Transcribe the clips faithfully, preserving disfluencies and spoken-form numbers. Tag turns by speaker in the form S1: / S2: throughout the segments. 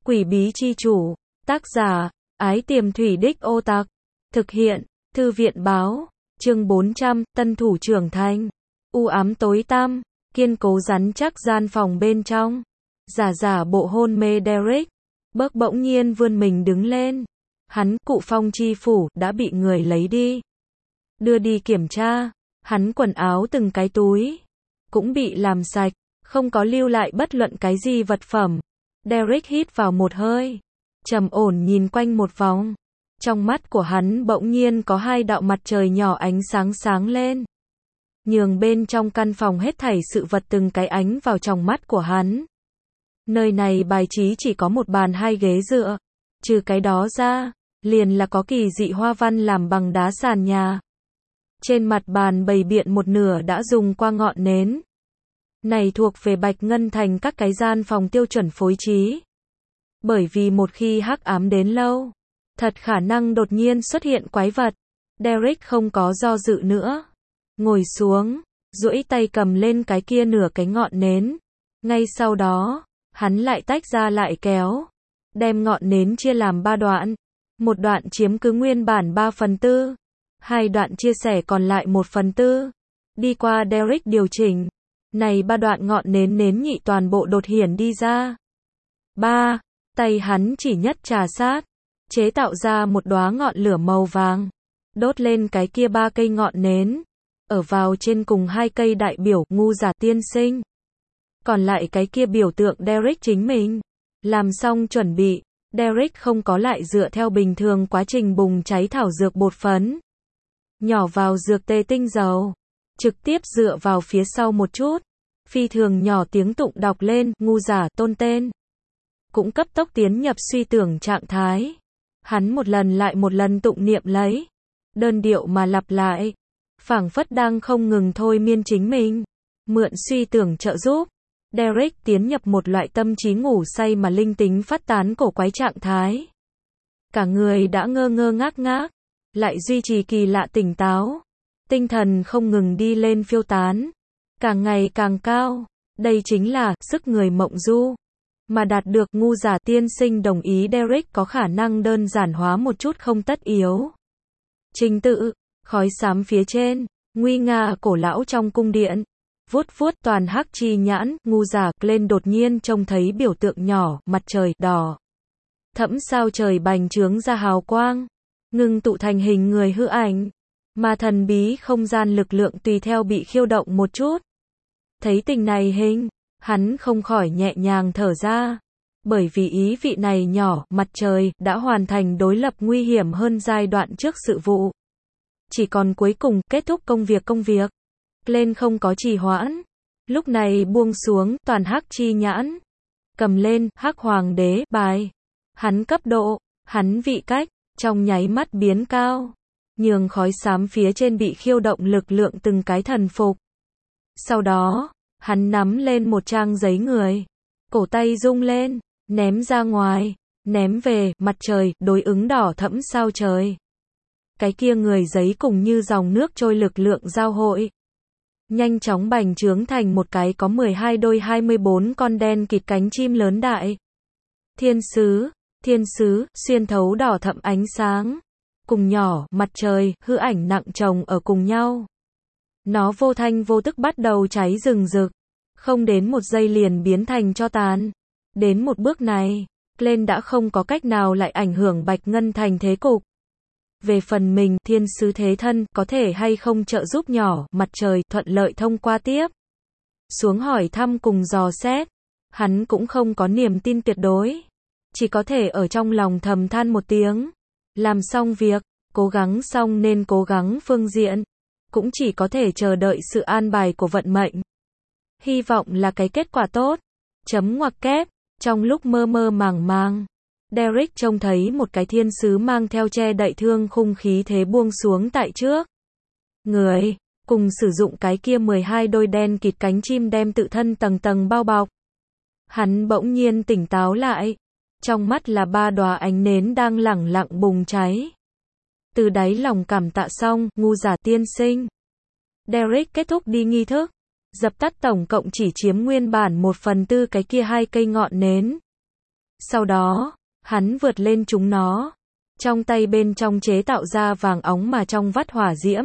S1: Quỷ bí chi chủ, tác giả, Ái Tiềm Thủy Đích Ô Tặc, thực hiện, Thư viện báo, chương bốn trăm, tân thủ trưởng thành, u ám tối tăm, kiên cố rắn chắc gian phòng bên trong, giả giả bộ hôn mê Derek, Burke bỗng nhiên vươn mình đứng lên, hắn, cụ phong chi phủ, đã bị người lấy đi, đưa đi kiểm tra, hắn quần áo từng cái túi, cũng bị làm sạch, không có lưu lại bất luận cái gì vật phẩm. Derek hít vào một hơi, trầm ổn nhìn quanh một vòng. Trong mắt của hắn bỗng nhiên có hai đạo mặt trời nhỏ ánh sáng sáng lên. Nhường bên trong căn phòng hết thảy sự vật từng cái ánh vào trong mắt của hắn. Nơi này bài trí chỉ có một bàn hai ghế dựa. Trừ cái đó ra, liền là có kỳ dị hoa văn làm bằng đá sàn nhà. Trên mặt bàn bày biện một nửa đã dùng qua ngọn nến. Này thuộc về Bạch Ngân Thành các cái gian phòng tiêu chuẩn phối trí. Bởi vì một khi hắc ám đến lâu, thật khả năng đột nhiên xuất hiện quái vật. Derek không có do dự nữa. Ngồi xuống, duỗi tay cầm lên cái kia nửa cái ngọn nến. Ngay sau đó, hắn lại tách ra lại kéo. Đem ngọn nến chia làm ba đoạn. Một đoạn chiếm cứ nguyên bản ba phần tư. Hai đoạn chia sẻ còn lại một phần tư. Đi qua Derek điều chỉnh. Này ba đoạn ngọn nến nến nhị toàn bộ đột hiển đi ra. Ba, tay hắn chỉ nhất trà sát, chế tạo ra một đóa ngọn lửa màu vàng, đốt lên cái kia ba cây ngọn nến, ở vào trên cùng hai cây đại biểu ngu giả tiên sinh. Còn lại cái kia biểu tượng Derek chính mình. Làm xong chuẩn bị, Derek không có lại dựa theo bình thường quá trình bùng cháy thảo dược bột phấn. Nhỏ vào dược tê tinh dầu. Trực tiếp dựa vào phía sau một chút. Phi thường nhỏ tiếng tụng đọc lên, ngu giả tôn tên. Cũng cấp tốc tiến nhập suy tưởng trạng thái. Hắn một lần lại một lần tụng niệm lấy. Đơn điệu mà lặp lại. Phảng phất đang không ngừng thôi miên chính mình. Mượn suy tưởng trợ giúp. Derek tiến nhập một loại tâm trí ngủ say mà linh tính phát tán cổ quái trạng thái. Cả người đã ngơ ngơ ngác ngác. Lại duy trì kỳ lạ tỉnh táo. Tinh thần không ngừng đi lên phiêu tán. Càng ngày càng cao. Đây chính là sức người mộng du. Mà đạt được ngu giả tiên sinh đồng ý Derek có khả năng đơn giản hóa một chút không tất yếu. Trình tự, khói xám phía trên, nguy nga cổ lão trong cung điện. Vuốt vuốt toàn hắc chi nhãn, ngu giả lên đột nhiên trông thấy biểu tượng nhỏ, mặt trời đỏ. Thẫm sao trời bành trướng ra hào quang. Ngưng tụ thành hình người hư ảnh. Mà thần bí không gian lực lượng tùy theo bị khiêu động một chút. Thấy tình này hình, hắn không khỏi nhẹ nhàng thở ra. Bởi vì ý vị này nhỏ, mặt trời, đã hoàn thành đối lập nguy hiểm hơn giai đoạn trước sự vụ. Chỉ còn cuối cùng, kết thúc công việc công việc. Lên không có trì hoãn. Lúc này buông xuống, toàn hắc chi nhãn. Cầm lên, hắc hoàng đế, bài. Hắn cấp độ, hắn vị cách, trong nháy mắt biến cao. Nhường khói xám phía trên bị khiêu động lực lượng từng cái thần phục. Sau đó, hắn nắm lên một trang giấy người. Cổ tay rung lên, ném ra ngoài, ném về, mặt trời, đối ứng đỏ thẫm sao trời. Cái kia người giấy cùng như dòng nước trôi lực lượng giao hội. Nhanh chóng bành trướng thành một cái có mười hai đôi hai mươi bốn con đen kịt cánh chim lớn đại. Thiên sứ, thiên sứ, xuyên thấu đỏ thẫm ánh sáng. Cùng nhỏ, mặt trời, hư ảnh nặng chồng ở cùng nhau. Nó vô thanh vô tức bắt đầu cháy rừng rực. Không đến một giây liền biến thành tro tàn. Đến một bước này, Glenn đã không có cách nào lại ảnh hưởng Bạch Ngân Thành thế cục. Về phần mình, thiên sứ thế thân, có thể hay không trợ giúp nhỏ, mặt trời, thuận lợi thông qua tiếp. Xuống hỏi thăm cùng dò xét. Hắn cũng không có niềm tin tuyệt đối. Chỉ có thể ở trong lòng thầm than một tiếng. Làm xong việc, cố gắng xong nên cố gắng phương diện. Cũng chỉ có thể chờ đợi sự an bài của vận mệnh. Hy vọng là cái kết quả tốt. Chấm ngoặc kép. Trong lúc mơ mơ màng màng, Derek trông thấy một cái thiên sứ mang theo che đậy thương khung khí thế buông xuống tại trước. Người, cùng sử dụng cái kia mười hai đôi đen kịt cánh chim đem tự thân tầng tầng bao bọc. Hắn bỗng nhiên tỉnh táo lại. Trong mắt là ba đóa ánh nến đang lẳng lặng bùng cháy. Từ đáy lòng cảm tạ xong, ngu giả tiên sinh. Derek kết thúc đi nghi thức. Dập tắt tổng cộng chỉ chiếm nguyên bản một phần tư cái kia hai cây ngọn nến. Sau đó, hắn vượt lên chúng nó. Trong tay bên trong chế tạo ra vàng óng mà trong vắt hỏa diễm.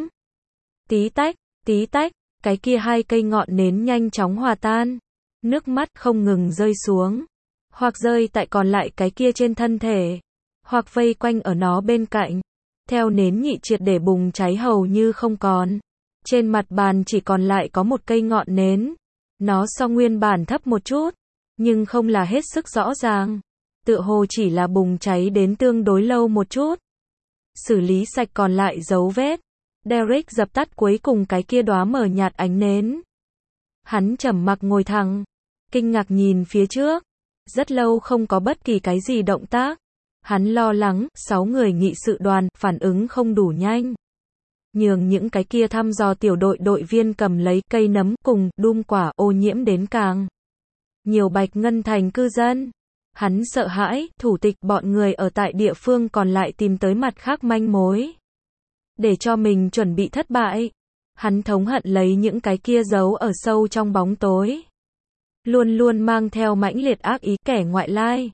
S1: Tí tách, tí tách, cái kia hai cây ngọn nến nhanh chóng hòa tan. Nước mắt không ngừng rơi xuống. Hoặc rơi tại còn lại cái kia trên thân thể. Hoặc vây quanh ở nó bên cạnh. Theo nến nhị triệt để bùng cháy hầu như không còn. Trên mặt bàn chỉ còn lại có một cây ngọn nến. Nó so nguyên bản thấp một chút. Nhưng không là hết sức rõ ràng. Tựa hồ chỉ là bùng cháy đến tương đối lâu một chút. Xử lý sạch còn lại dấu vết. Derek dập tắt cuối cùng cái kia đóa mờ nhạt ánh nến. Hắn trầm mặc ngồi thẳng. Kinh ngạc nhìn phía trước. Rất lâu không có bất kỳ cái gì động tác. Hắn lo lắng, sáu người nghị sự đoàn, phản ứng không đủ nhanh. Nhường những cái kia thăm dò tiểu đội đội viên cầm lấy cây nấm cùng đum quả ô nhiễm đến càng nhiều Bạch Ngân Thành cư dân. Hắn sợ hãi, thủ tịch bọn người ở tại địa phương còn lại tìm tới mặt khác manh mối. Để cho mình chuẩn bị thất bại. Hắn thống hận lấy những cái kia giấu ở sâu trong bóng tối. Luôn luôn mang theo mãnh liệt ác ý kẻ ngoại lai.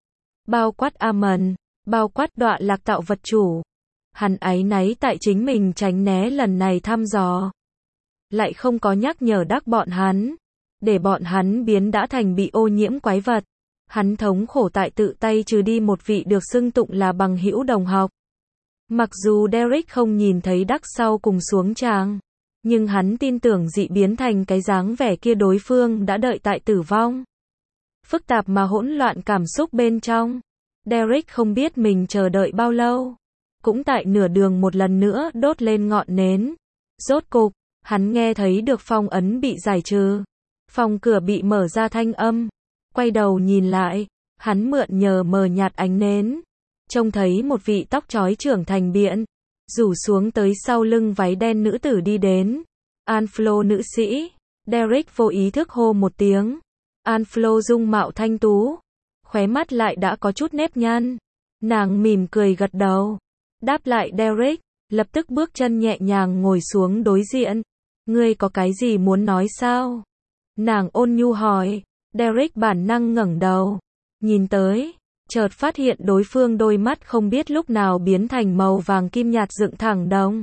S1: Bao quát Amon, bao quát Đọa Lạc Tạo Vật Chủ. Hắn áy náy tại chính mình tránh né lần này thăm dò. Lại không có nhắc nhở đắc bọn hắn. Để bọn hắn biến đã thành bị ô nhiễm quái vật. Hắn thống khổ tại tự tay trừ đi một vị được xưng tụng là bằng hữu đồng học. Mặc dù Derek không nhìn thấy đắc sau cùng xuống tràng. Nhưng hắn tin tưởng dị biến thành cái dáng vẻ kia đối phương đã đợi tại tử vong. Phức tạp mà hỗn loạn cảm xúc bên trong. Derek không biết mình chờ đợi bao lâu. Cũng tại nửa đường một lần nữa đốt lên ngọn nến. Rốt cục, hắn nghe thấy được phong ấn bị giải trừ. Phòng cửa bị mở ra thanh âm. Quay đầu nhìn lại, hắn mượn nhờ mờ nhạt ánh nến. Trông thấy một vị tóc chói trưởng thành biện. Rủ xuống tới sau lưng váy đen nữ tử đi đến. Anflo nữ sĩ. Derek vô ý thức hô một tiếng. Anflo dung mạo thanh tú. Khóe mắt lại đã có chút nếp nhăn. Nàng mỉm cười gật đầu. Đáp lại Derek. Lập tức bước chân nhẹ nhàng ngồi xuống đối diện. Ngươi có cái gì muốn nói sao? Nàng ôn nhu hỏi. Derek bản năng ngẩng đầu. Nhìn tới. Chợt phát hiện đối phương đôi mắt không biết lúc nào biến thành màu vàng kim nhạt dựng thẳng đồng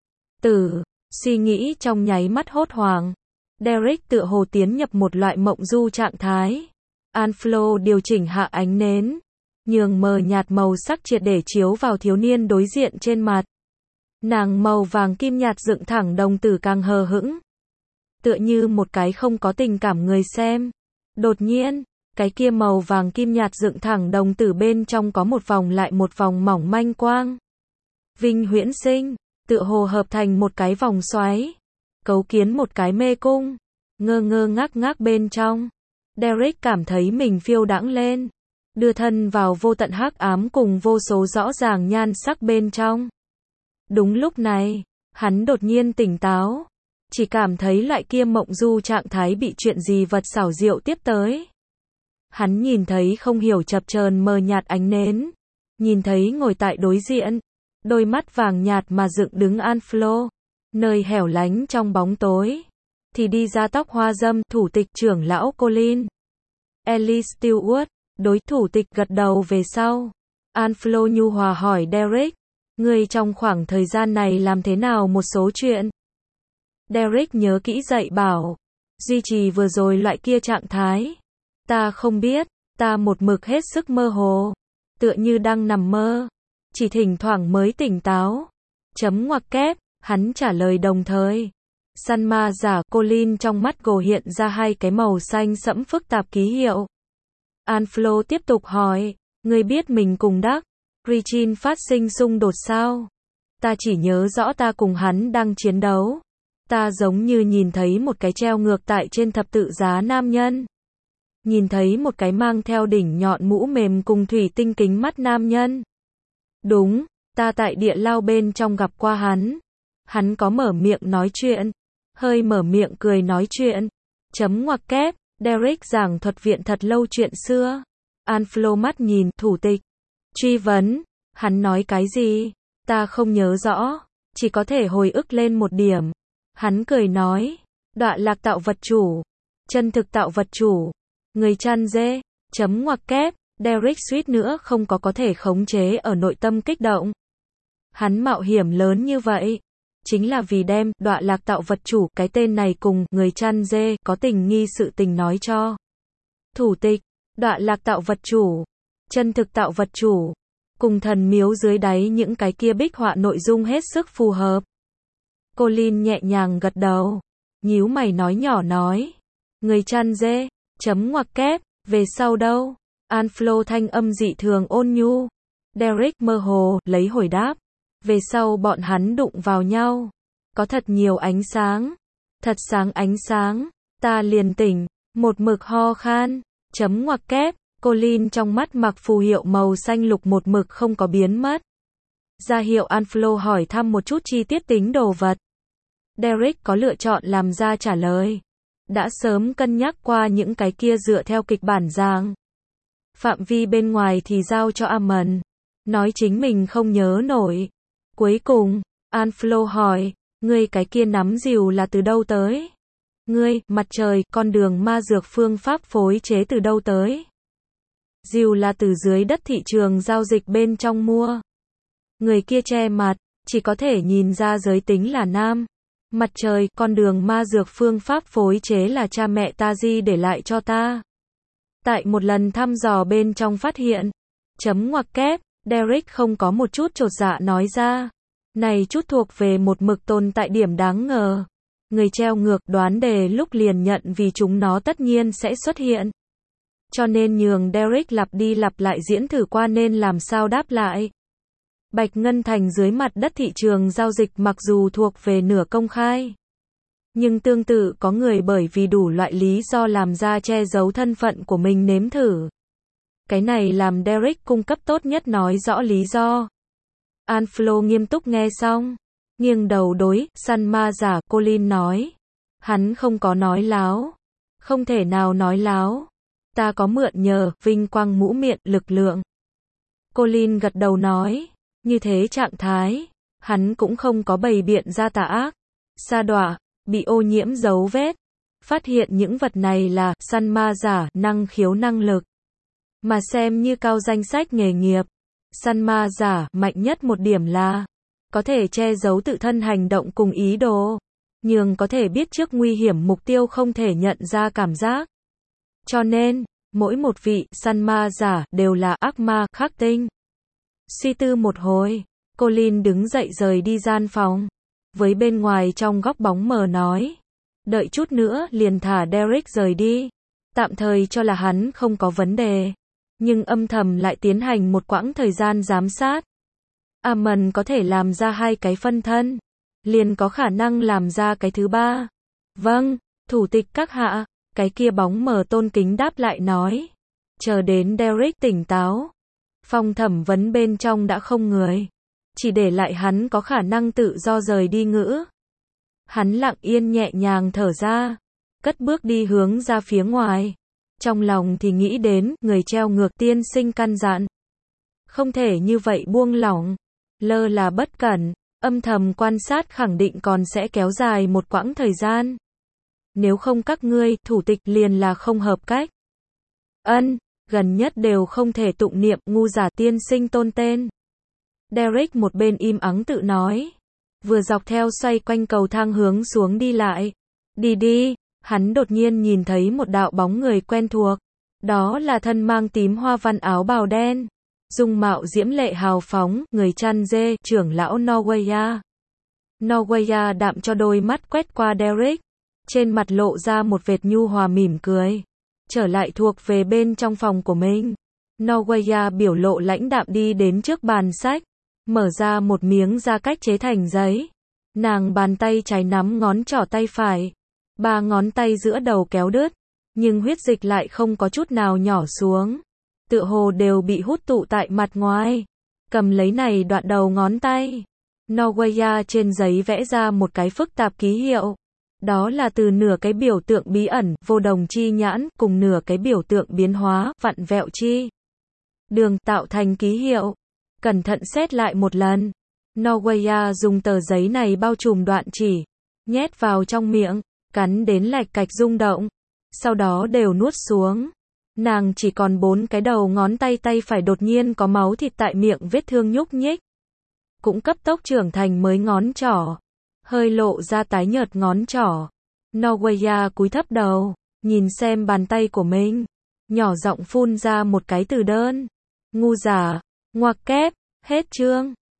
S1: tử. Suy nghĩ trong nháy mắt hốt hoảng. Derek tựa hồ tiến nhập một loại mộng du trạng thái. Anflo điều chỉnh hạ ánh nến. Nhường mờ nhạt màu sắc triệt để chiếu vào thiếu niên đối diện trên mặt. Nàng màu vàng kim nhạt dựng thẳng đồng tử càng hờ hững. Tựa như một cái không có tình cảm người xem. Đột nhiên, cái kia màu vàng kim nhạt dựng thẳng đồng tử bên trong có một vòng lại một vòng mỏng manh quang. Vinh huyễn sinh, tựa hồ hợp thành một cái vòng xoáy. Cấu kiến một cái mê cung. Ngơ ngơ ngác ngác bên trong. Derek cảm thấy mình phiêu đãng lên. Đưa thân vào vô tận hắc ám cùng vô số rõ ràng nhan sắc bên trong. Đúng lúc này, hắn đột nhiên tỉnh táo. Chỉ cảm thấy loại kia mộng du trạng thái bị chuyện gì vật xảo diệu tiếp tới. Hắn nhìn thấy không hiểu chập chờn mờ nhạt ánh nến. Nhìn thấy ngồi tại đối diện. Đôi mắt vàng nhạt mà dựng đứng Anflo. Nơi hẻo lánh trong bóng tối. Thì đi ra tóc hoa dâm, thủ tịch trưởng lão Colin. Ellie Stewart, đối thủ tịch gật đầu về sau. Anflo nhu hòa hỏi Derek. Ngươi trong khoảng thời gian này làm thế nào một số chuyện? Derek nhớ kỹ dạy bảo. Duy trì vừa rồi loại kia trạng thái. Ta không biết, ta một mực hết sức mơ hồ. Tựa như đang nằm mơ. Chỉ thỉnh thoảng mới tỉnh táo. Chấm ngoặc kép, hắn trả lời đồng thời. Săn ma giả Colin trong mắt gồ hiện ra hai cái màu xanh sẫm phức tạp ký hiệu. Anflo tiếp tục hỏi. Ngươi biết mình cùng Đắc Regine phát sinh xung đột sao? Ta chỉ nhớ rõ ta cùng hắn đang chiến đấu. Ta giống như nhìn thấy một cái treo ngược tại trên thập tự giá nam nhân. Nhìn thấy một cái mang theo đỉnh nhọn mũ mềm cùng thủy tinh kính mắt nam nhân. Đúng, ta tại địa lao bên trong gặp qua hắn. Hắn có mở miệng nói chuyện. Hơi mở miệng cười nói chuyện. Chấm ngoặc kép, Derek giảng thuật viện thật lâu chuyện xưa. Anflo mắt nhìn, thủ tịch. Truy vấn, hắn nói cái gì? Ta không nhớ rõ. Chỉ có thể hồi ức lên một điểm. Hắn cười nói. Đọa lạc tạo vật chủ. Chân thực tạo vật chủ. Người chăn dê. Chấm ngoặc kép. Derek suýt nữa không có có thể khống chế ở nội tâm kích động. Hắn mạo hiểm lớn như vậy, chính là vì đem Đọa Lạc Tạo Vật Chủ cái tên này cùng người chăn dê có tình nghi sự tình nói cho thủ tịch. Đọa Lạc Tạo Vật Chủ, chân thực tạo vật chủ, cùng thần miếu dưới đáy những cái kia bích họa nội dung hết sức phù hợp. Colin nhẹ nhàng gật đầu, nhíu mày nói nhỏ nói, người chăn dê, chấm ngoặc kép, về sau đâu? Anflo thanh âm dị thường ôn nhu. Derek mơ hồ lấy hồi đáp, về sau bọn hắn đụng vào nhau, có thật nhiều ánh sáng, thật sáng ánh sáng, ta liền tỉnh, một mực ho khan, chấm ngoặc kép. Colin trong mắt mặc phù hiệu màu xanh lục một mực không có biến mất. Ra hiệu Anflo hỏi thăm một chút chi tiết tính đồ vật. Derek có lựa chọn làm ra trả lời. Đã sớm cân nhắc qua những cái kia dựa theo kịch bản giảng. Phạm vi bên ngoài thì giao cho Amon. Nói chính mình không nhớ nổi. Cuối cùng, Anflo hỏi, ngươi cái kia nắm rìu là từ đâu tới? Ngươi, mặt trời, con đường ma dược phương pháp phối chế từ đâu tới? Rìu là từ dưới đất thị trường giao dịch bên trong mua. Người kia che mặt, chỉ có thể nhìn ra giới tính là nam. Mặt trời, con đường ma dược phương pháp phối chế là cha mẹ ta di để lại cho ta. Tại một lần thăm dò bên trong phát hiện. Chấm ngoặc kép, Derek không có một chút chột dạ nói ra. Này chút thuộc về một mực tồn tại điểm đáng ngờ. Người treo ngược đoán đề lúc liền nhận vì chúng nó tất nhiên sẽ xuất hiện. Cho nên nhường Derek lặp đi lặp lại diễn thử qua nên làm sao đáp lại. Bạch Ngân Thành dưới mặt đất thị trường giao dịch mặc dù thuộc về nửa công khai. Nhưng tương tự có người bởi vì đủ loại lý do làm ra che giấu thân phận của mình nếm thử. Cái này làm Derek cung cấp tốt nhất nói rõ lý do. Anflo nghiêm túc nghe xong. Nghiêng đầu đối, săn ma giả, Colin nói. Hắn không có nói láo. Không thể nào nói láo. Ta có mượn nhờ, vinh quang mũ miệng, lực lượng. Colin gật đầu nói. Như thế trạng thái, hắn cũng không có bày biện ra tà ác. Sa đọa, bị ô nhiễm dấu vết. Phát hiện những vật này là săn ma giả, năng khiếu năng lực. Mà xem như cao danh sách nghề nghiệp. Săn ma giả, mạnh nhất một điểm là có thể che giấu tự thân hành động cùng ý đồ. Nhưng có thể biết trước nguy hiểm mục tiêu không thể nhận ra cảm giác. Cho nên, mỗi một vị săn ma giả đều là ác ma khắc tinh. Suy tư một hồi, Colin đứng dậy rời đi gian phòng. Với bên ngoài trong góc bóng mờ nói. Đợi chút nữa liền thả Derek rời đi. Tạm thời cho là hắn không có vấn đề. Nhưng âm thầm lại tiến hành một quãng thời gian giám sát. Amon có thể làm ra hai cái phân thân. Liền có khả năng làm ra cái thứ ba. Vâng, thủ tịch các hạ. Cái kia bóng mờ tôn kính đáp lại nói. Chờ đến Derek tỉnh táo. Phòng thẩm vấn bên trong đã không người. Chỉ để lại hắn có khả năng tự do rời đi ngữ. Hắn lặng yên nhẹ nhàng thở ra. Cất bước đi hướng ra phía ngoài. Trong lòng thì nghĩ đến người treo ngược tiên sinh căn dặn. Không thể như vậy buông lỏng. Lơ là bất cẩn. Âm thầm quan sát khẳng định còn sẽ kéo dài một quãng thời gian. Nếu không các ngươi, thủ tịch liền là không hợp cách. Ân, gần nhất đều không thể tụng niệm ngu giả tiên sinh tôn tên. Derek một bên im ắng tự nói. Vừa dọc theo xoay quanh cầu thang hướng xuống đi lại. Đi đi, hắn đột nhiên nhìn thấy một đạo bóng người quen thuộc. Đó là thân mang tím hoa văn áo bào đen. Dung mạo diễm lệ hào phóng, người chăn dê, trưởng lão Norwaya. Norwaya đạm cho đôi mắt quét qua Derek. Trên mặt lộ ra một vệt nhu hòa mỉm cười. Trở lại thuộc về bên trong phòng của mình. Norwaya biểu lộ lãnh đạm đi đến trước bàn sách. Mở ra một miếng da cách chế thành giấy. Nàng bàn tay trái nắm ngón trỏ tay phải. Ba ngón tay giữa đầu kéo đứt. Nhưng huyết dịch lại không có chút nào nhỏ xuống. Tựa hồ đều bị hút tụ tại mặt ngoài. Cầm lấy này đoạn đầu ngón tay. Norwaya trên giấy vẽ ra một cái phức tạp ký hiệu. Đó là từ nửa cái biểu tượng bí ẩn, vô đồng chi nhãn, cùng nửa cái biểu tượng biến hóa, vặn vẹo chi đường tạo thành ký hiệu. Cẩn thận xét lại một lần. Norwaya dùng tờ giấy này bao trùm đoạn chỉ. Nhét vào trong miệng, cắn đến lạch cạch rung động. Sau đó đều nuốt xuống. Nàng chỉ còn bốn cái đầu ngón tay, tay phải đột nhiên có máu thịt tại miệng vết thương nhúc nhích. Cũng cấp tốc trưởng thành mới ngón trỏ. Hơi lộ ra tái nhợt ngón trỏ. Norweya cúi thấp đầu, nhìn xem bàn tay của mình. Nhỏ giọng phun ra một cái từ đơn. Ngu giả, ngoặc kép, hết chương.